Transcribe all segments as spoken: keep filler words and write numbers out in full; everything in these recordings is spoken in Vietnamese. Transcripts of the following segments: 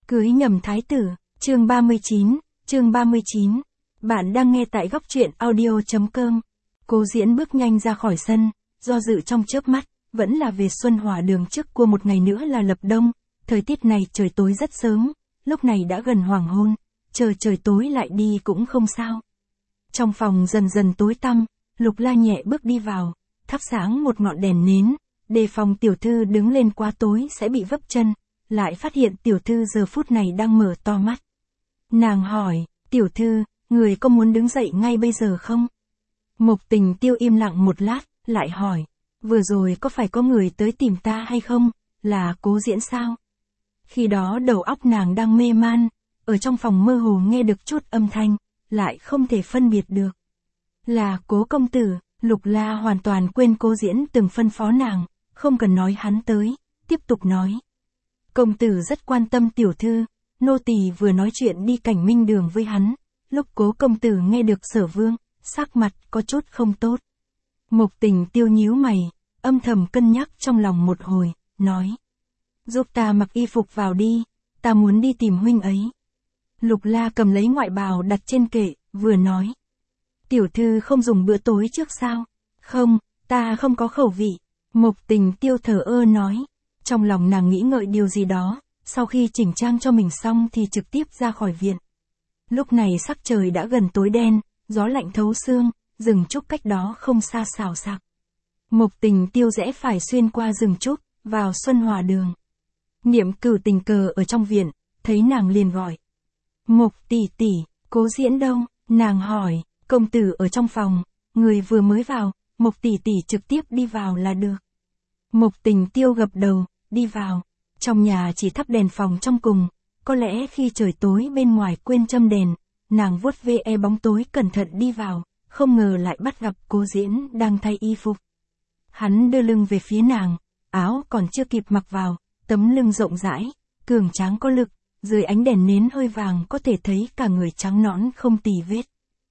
Cưới nhầm thái tử, chương ba mươi chín, chương ba mươi chín. Bạn đang nghe tại góc truyện audio.com. Cố Diễn bước nhanh ra khỏi sân, do dự trong chớp mắt, vẫn là về Xuân Hỏa Đường trước qua một ngày nữa là lập đông. Thời tiết này trời tối rất sớm, lúc này đã gần hoàng hôn, chờ trời tối lại đi cũng không sao. Trong phòng dần dần tối tăm, Lục La nhẹ bước đi vào, thắp sáng một ngọn đèn nến, đề phòng tiểu thư đứng lên quá tối sẽ bị vấp chân, lại phát hiện tiểu thư giờ phút này đang mở to mắt. Nàng hỏi, tiểu thư, người có muốn đứng dậy ngay bây giờ không? Mộc Tình Tiêu im lặng một lát, lại hỏi, vừa rồi có phải có người tới tìm ta hay không, là Cố Diễn sao? Khi đó đầu óc nàng đang mê man, ở trong phòng mơ hồ nghe được chút âm thanh, lại không thể phân biệt được. Là Cố công tử. Lục La hoàn toàn quên Cố Diễn từng phân phó nàng, không cần nói hắn tới, tiếp tục nói. Công tử rất quan tâm tiểu thư, nô tỳ vừa nói chuyện đi Cảnh Minh Đường với hắn, lúc Cố công tử nghe được Sở Vương, sắc mặt có chút không tốt. Mộc Tình Tiêu nhíu mày, âm thầm cân nhắc trong lòng một hồi, nói. Giúp ta mặc y phục vào đi, ta muốn đi tìm huynh ấy. Lục La cầm lấy ngoại bào đặt trên kệ, vừa nói. Tiểu thư không dùng bữa tối trước sao? Không, ta không có khẩu vị. Mộc Tình Tiêu thờ ơ nói. Trong lòng nàng nghĩ ngợi điều gì đó, sau khi chỉnh trang cho mình xong thì trực tiếp ra khỏi viện. Lúc này sắc trời đã gần tối đen, gió lạnh thấu xương, rừng trúc cách đó không xa xào xạc. Mộc Tình Tiêu rẽ phải xuyên qua rừng trúc, vào Xuân Hỏa Đường. Niệm Cửu tình cờ ở trong viện, thấy nàng liền gọi. Mộc tỷ tỷ, Cố Diễn đâu? Nàng hỏi. Công tử ở trong phòng, người vừa mới vào, Mộc tỷ tỷ trực tiếp đi vào là được. Mộc Tình Tiêu gật đầu, đi vào. Trong nhà chỉ thắp đèn phòng trong cùng, có lẽ khi trời tối bên ngoài quên châm đèn, nàng vuốt ve e bóng tối cẩn thận đi vào, không ngờ lại bắt gặp Cố Diễn đang thay y phục. Hắn đưa lưng về phía nàng, áo còn chưa kịp mặc vào, tấm lưng rộng rãi, cường tráng có lực, dưới ánh đèn nến hơi vàng có thể thấy cả người trắng nõn không tì vết.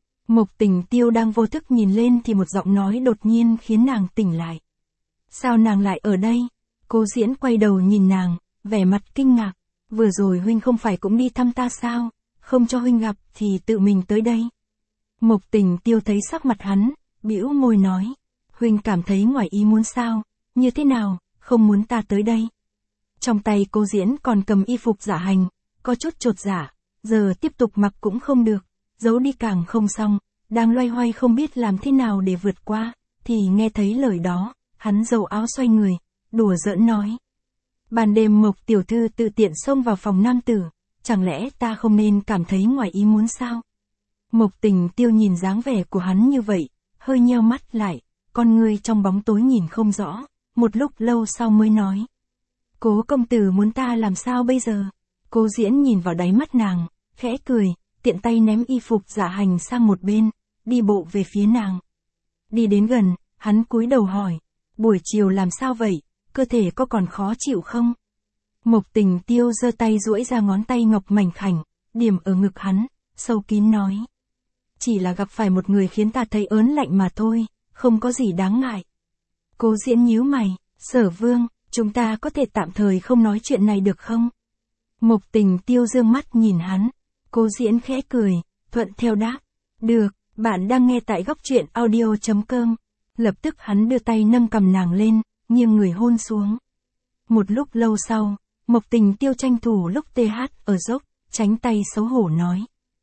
Mộc Tình Tiêu đang vô thức nhìn lên thì một giọng nói đột nhiên khiến nàng tỉnh lại. Sao nàng lại ở đây? Cố Diễn quay đầu nhìn nàng, vẻ mặt kinh ngạc. Vừa rồi huynh không phải cũng đi thăm ta sao? Không cho huynh gặp thì tự mình tới đây. Mộc Tình Tiêu thấy sắc mặt hắn, bĩu môi nói. Huynh cảm thấy ngoài ý muốn sao? Như thế nào? Không muốn ta tới đây. Trong tay Cố Diễn còn cầm y phục dạ hành, có chút chột dạ, giờ tiếp tục mặc cũng không được. Giấu đi càng không xong, đang loay hoay không biết làm thế nào để vượt qua, thì nghe thấy lời đó, hắn giầu áo xoay người, đùa giỡn nói. Ban đêm Mộc tiểu thư tự tiện xông vào phòng nam tử, chẳng lẽ ta không nên cảm thấy ngoài ý muốn sao? Mộc Tình Tiêu nhìn dáng vẻ của hắn như vậy, hơi nheo mắt lại, con ngươi trong bóng tối nhìn không rõ, một lúc lâu sau mới nói. Cố công tử muốn ta làm sao bây giờ? Cố Diễn nhìn vào đáy mắt nàng, khẽ cười. Tiện tay ném y phục dạ hành sang một bên, đi bộ về phía nàng. Đi đến gần, hắn cúi đầu hỏi, buổi chiều làm sao vậy, cơ thể có còn khó chịu không? Mộc Tình Tiêu giơ tay duỗi ra ngón tay ngọc mảnh khảnh, điểm ở ngực hắn, sâu kín nói. Chỉ là gặp phải một người khiến ta thấy ớn lạnh mà thôi, không có gì đáng ngại. Cố Diễn nhíu mày, Sở Vương, chúng ta có thể tạm thời không nói chuyện này được không? Mộc Tình Tiêu dương mắt nhìn hắn. Cố Diễn khẽ cười, thuận theo đáp. Được, bạn đang nghe tại góc truyện audio.com. Lập tức hắn đưa tay nâng cầm nàng lên, nghiêng người hôn xuống. Một lúc lâu sau, Mộc Tình Tiêu tranh thủ lúc tê hát ở dốc, tránh tay xấu hổ nói.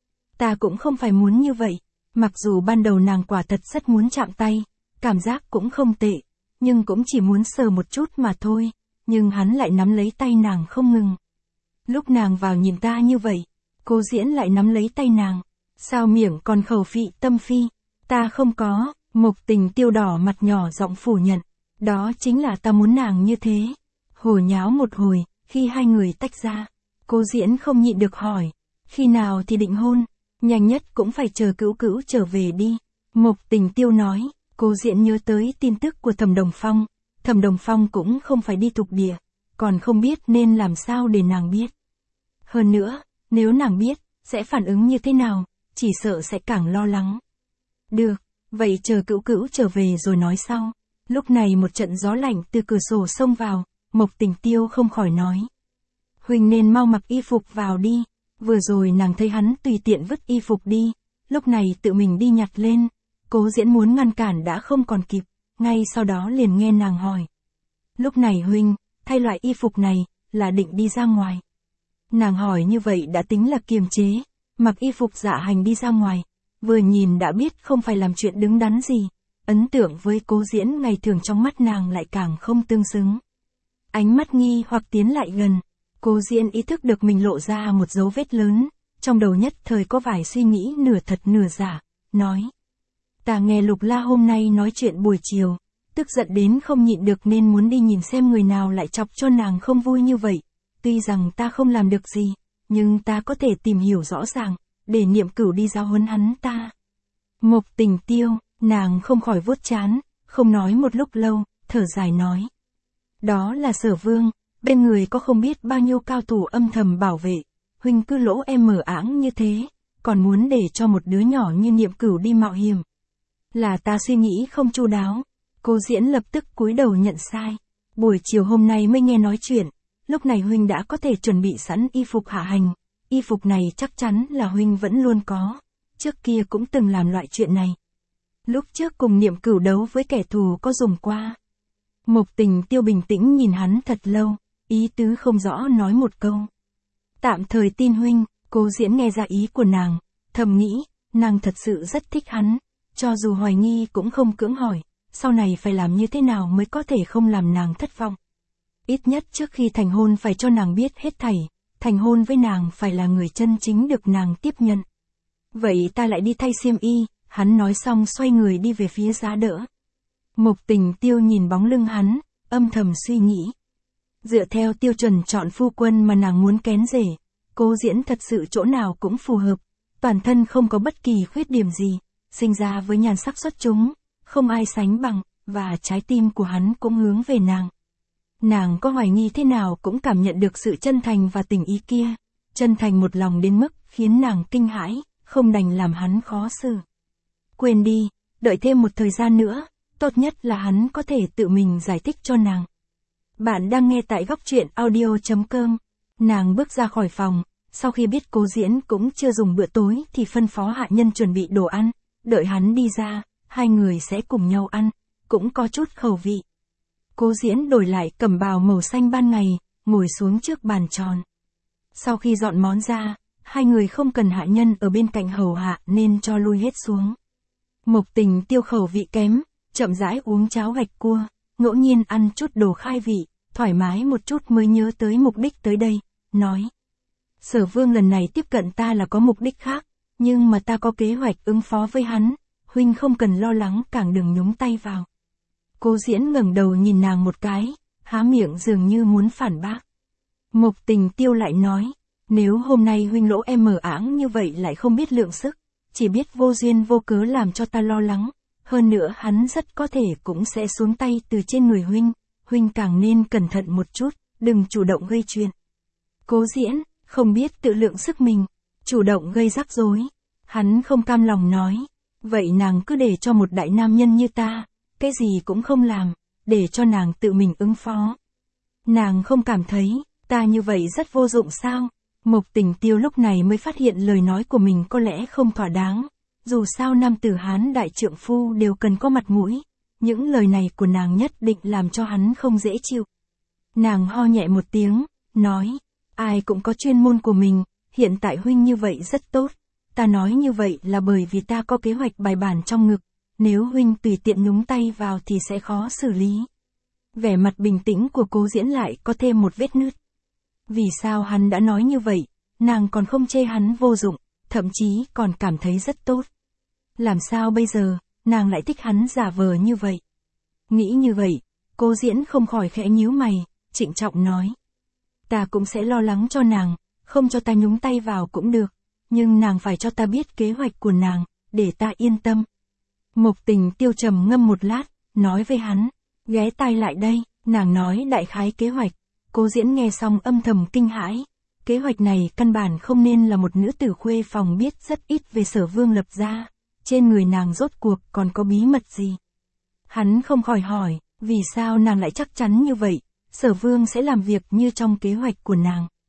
Ta cũng không phải muốn như vậy, mặc dù ban đầu nàng quả thật rất muốn chạm tay, cảm giác cũng không tệ, nhưng cũng chỉ muốn sờ một chút mà thôi, nhưng hắn lại nắm lấy tay nàng không ngừng. Lúc nàng vào nhìn ta như vậy, Cố Diễn lại nắm lấy tay nàng. Sao miệng còn khẩu phị tâm phi? Ta không có. Mộc Tình Tiêu đỏ mặt nhỏ giọng phủ nhận. Đó chính là ta muốn nàng như thế. Hồ nháo một hồi, khi hai người tách ra, Cố Diễn không nhịn được hỏi. Khi nào thì định hôn? Nhanh nhất cũng phải chờ Cữu Cữu trở về đi. Mộc Tình Tiêu nói. Cố Diễn nhớ tới tin tức của Thẩm Đồng Phong. Thẩm Đồng Phong cũng không phải đi thục địa, còn không biết nên làm sao để nàng biết. Hơn nữa, nếu nàng biết, sẽ phản ứng như thế nào, chỉ sợ sẽ càng lo lắng. Được, vậy chờ Cữu Cữu trở về rồi nói sau. Lúc này một trận gió lạnh từ cửa sổ xông vào, Mộc Tình Tiêu không khỏi nói. huynh nên mau mặc y phục vào đi. Vừa rồi nàng thấy hắn tùy tiện vứt y phục đi, lúc này tự mình đi nhặt lên. Cố Diễn muốn ngăn cản đã không còn kịp, ngay sau đó liền nghe nàng hỏi. Lúc này huynh, thay loại y phục này, là định đi ra ngoài. Nàng hỏi như vậy đã tính là kiềm chế, mặc y phục dạ hành đi ra ngoài, vừa nhìn đã biết không phải làm chuyện đứng đắn gì. Ấn tượng với Cố Diễn ngày thường trong mắt nàng lại càng không tương xứng. Ánh mắt nghi hoặc tiến lại gần, Cố Diễn ý thức được mình lộ ra một dấu vết lớn, trong đầu nhất thời có vài suy nghĩ nửa thật nửa giả, nói. Ta nghe Lục La hôm nay nói chuyện buổi chiều, tức giận đến không nhịn được nên muốn đi nhìn xem người nào lại chọc cho nàng không vui như vậy. Tuy rằng ta không làm được gì, nhưng ta có thể tìm hiểu rõ ràng, để Niệm Cửu đi giáo huấn hắn ta. Mộc Tình Tiêu, nàng không khỏi vuốt trán, không nói một lúc lâu, thở dài nói. Đó là Sở Vương, bên người có không biết bao nhiêu cao thủ âm thầm bảo vệ, huynh cứ lỗ em mở áng như thế, còn muốn để cho một đứa nhỏ như Niệm Cửu đi mạo hiểm. Là ta suy nghĩ không chu đáo. Cố Diễn lập tức cúi đầu nhận sai. Buổi chiều hôm nay mới nghe nói chuyện, lúc này huynh đã có thể chuẩn bị sẵn y phục hạ hành, y phục này chắc chắn là huynh vẫn luôn có, trước kia cũng từng làm loại chuyện này. Lúc trước cùng Niệm Cửu đấu với kẻ thù có dùng qua. Mộc Tình Tiêu bình tĩnh nhìn hắn thật lâu, ý tứ không rõ nói một câu. Tạm thời tin huynh. Cố Diễn nghe ra ý của nàng, thầm nghĩ, nàng thật sự rất thích hắn, cho dù hoài nghi cũng không cưỡng hỏi, sau này phải làm như thế nào mới có thể không làm nàng thất vọng. Ít nhất trước khi thành hôn phải cho nàng biết hết thảy, thành hôn với nàng phải là người chân chính được nàng tiếp nhận. Vậy ta lại đi thay xiêm y, hắn nói xong xoay người đi về phía giá đỡ. Mộc Tình Tiêu nhìn bóng lưng hắn, âm thầm suy nghĩ. Dựa theo tiêu chuẩn chọn phu quân mà nàng muốn kén rể, Cố Diễn thật sự chỗ nào cũng phù hợp, toàn thân không có bất kỳ khuyết điểm gì, sinh ra với nhan sắc xuất chúng, không ai sánh bằng, và trái tim của hắn cũng hướng về nàng. Nàng có hoài nghi thế nào cũng cảm nhận được sự chân thành và tình ý kia, chân thành một lòng đến mức khiến nàng kinh hãi, không đành làm hắn khó xử. Quên đi, đợi thêm một thời gian nữa, tốt nhất là hắn có thể tự mình giải thích cho nàng. Bạn đang nghe tại góc truyện audio chấm com. Nàng bước ra khỏi phòng, sau khi biết Cố Diễn cũng chưa dùng bữa tối thì phân phó hạ nhân chuẩn bị đồ ăn, đợi hắn đi ra, hai người sẽ cùng nhau ăn, cũng có chút khẩu vị. Cố Diễn đổi lại cẩm bào màu xanh ban ngày, ngồi xuống trước bàn tròn. Sau khi dọn món ra, hai người không cần hạ nhân ở bên cạnh hầu hạ nên cho lui hết xuống. Mộc Tình Tiêu khẩu vị kém, chậm rãi uống cháo gạch cua, ngẫu nhiên ăn chút đồ khai vị, thoải mái một chút mới nhớ tới mục đích tới đây, nói. Sở Vương lần này tiếp cận ta là có mục đích khác, nhưng mà ta có kế hoạch ứng phó với hắn, huynh không cần lo lắng, càng đừng nhúng tay vào. Cố Diễn ngẩng đầu nhìn nàng một cái, há miệng dường như muốn phản bác. Mộc Tình Tiêu lại nói, nếu hôm nay huynh lỗ em mở áng như vậy lại không biết lượng sức, chỉ biết vô duyên vô cớ làm cho ta lo lắng, hơn nữa hắn rất có thể cũng sẽ xuống tay từ trên người huynh, huynh càng nên cẩn thận một chút, đừng chủ động gây chuyện. Cố Diễn, không biết tự lượng sức mình, chủ động gây rắc rối. Hắn không cam lòng nói, vậy nàng cứ để cho một đại nam nhân như ta, cái gì cũng không làm, để cho nàng tự mình ứng phó. Nàng không cảm thấy, ta như vậy rất vô dụng sao? Mộc Tình Tiêu lúc này mới phát hiện lời nói của mình có lẽ không thỏa đáng, dù sao nam tử Hán đại trượng phu đều cần có mặt mũi, những lời này của nàng nhất định làm cho hắn không dễ chịu. Nàng ho nhẹ một tiếng, nói, ai cũng có chuyên môn của mình, hiện tại huynh như vậy rất tốt, ta nói như vậy là bởi vì ta có kế hoạch bài bản trong ngực, nếu huynh tùy tiện nhúng tay vào thì sẽ khó xử lý. Vẻ mặt bình tĩnh của Cố Diễn lại có thêm một vết nứt. Vì sao hắn đã nói như vậy, nàng còn không chê hắn vô dụng, thậm chí còn cảm thấy rất tốt. Làm sao bây giờ, nàng lại thích hắn giả vờ như vậy? Nghĩ như vậy, Cố Diễn không khỏi khẽ nhíu mày, trịnh trọng nói. Ta cũng sẽ lo lắng cho nàng, không cho ta nhúng tay vào cũng được, nhưng nàng phải cho ta biết kế hoạch của nàng, để ta yên tâm. Mộc Tình Tiêu trầm ngâm một lát, nói với hắn, ghé tai lại đây, nàng nói đại khái kế hoạch. Cố Diễn nghe xong âm thầm kinh hãi, kế hoạch này căn bản không nên là một nữ tử khuê phòng biết rất ít về Sở Vương lập ra, trên người nàng rốt cuộc còn có bí mật gì. Hắn không khỏi hỏi, vì sao nàng lại chắc chắn như vậy, Sở Vương sẽ làm việc như trong kế hoạch của nàng.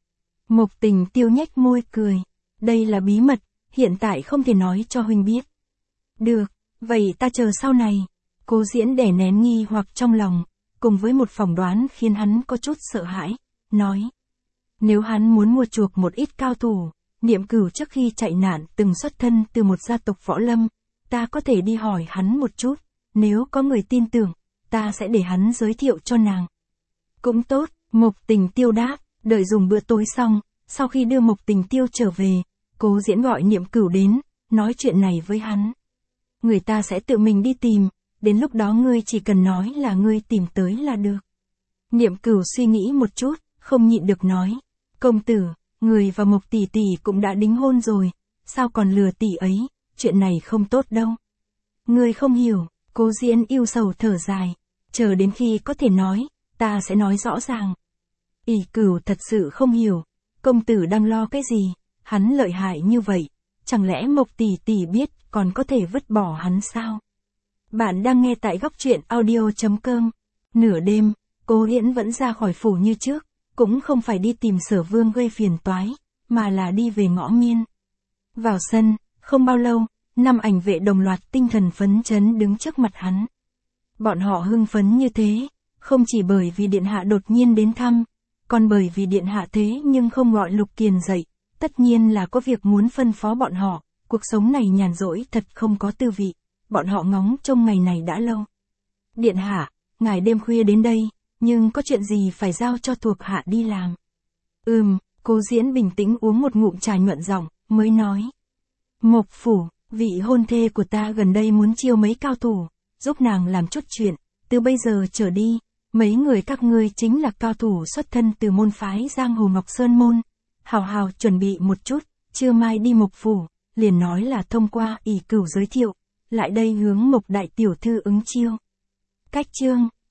Mộc Tình Tiêu nhếch môi cười. Đây là bí mật, hiện tại không thể nói cho huynh biết. Được, vậy ta chờ sau này. Cố Diễn đè nén nghi hoặc trong lòng, cùng với một phỏng đoán khiến hắn có chút sợ hãi, nói. Nếu hắn muốn mua chuộc một ít cao thủ, Niệm Cửu trước khi chạy nạn từng xuất thân từ một gia tộc võ lâm, ta có thể đi hỏi hắn một chút, nếu có người tin tưởng, ta sẽ để hắn giới thiệu cho nàng. Cũng tốt, Mộc Tình Tiêu đáp, đợi dùng bữa tối xong, sau khi đưa Mộc Tình Tiêu trở về, Cố Diễn gọi Niệm Cửu đến, nói chuyện này với hắn. Người ta sẽ tự mình đi tìm, đến lúc đó ngươi chỉ cần nói là ngươi tìm tới là được. Niệm Cửu suy nghĩ một chút, không nhịn được nói. Công tử, người và Mộc tỷ tỷ cũng đã đính hôn rồi, sao còn lừa tỷ ấy, chuyện này không tốt đâu. Ngươi không hiểu, Cố Diễn yêu sầu thở dài, chờ đến khi có thể nói, ta sẽ nói rõ ràng. Ỷ Cửu thật sự không hiểu, công tử đang lo cái gì, hắn lợi hại như vậy, chẳng lẽ Mộc tỷ tỷ biết còn có thể vứt bỏ hắn sao? Bạn đang nghe tại góc truyện audio chấm com. Nửa đêm, Cố Hiển vẫn ra khỏi phủ như trước, cũng không phải đi tìm Sở Vương gây phiền toái, mà là đi về ngõ Miên. Vào sân, không bao lâu, năm ảnh vệ đồng loạt tinh thần phấn chấn đứng trước mặt hắn. Bọn họ hưng phấn như thế, không chỉ bởi vì điện hạ đột nhiên đến thăm, còn bởi vì điện hạ thế nhưng không gọi Lục Kiền dậy, tất nhiên là có việc muốn phân phó bọn họ, cuộc sống này nhàn rỗi thật không có tư vị, bọn họ ngóng trông ngày này đã lâu. Điện hạ, ngài đêm khuya đến đây, nhưng có chuyện gì phải giao cho thuộc hạ đi làm. Ừm, Cố Diễn bình tĩnh uống một ngụm trà nhuận giọng, mới nói. Mộc phủ, vị hôn thê của ta gần đây muốn chiêu mấy cao thủ, giúp nàng làm chút chuyện, từ bây giờ trở đi, mấy người các ngươi chính là cao thủ xuất thân từ môn phái Giang Hồ Ngọc Sơn Môn. Hào hào chuẩn bị một chút, trưa mai đi Mộc phủ, liền nói là thông qua Ỷ Cửu giới thiệu, lại đây hướng Mộc đại tiểu thư ứng chiêu. Cách chương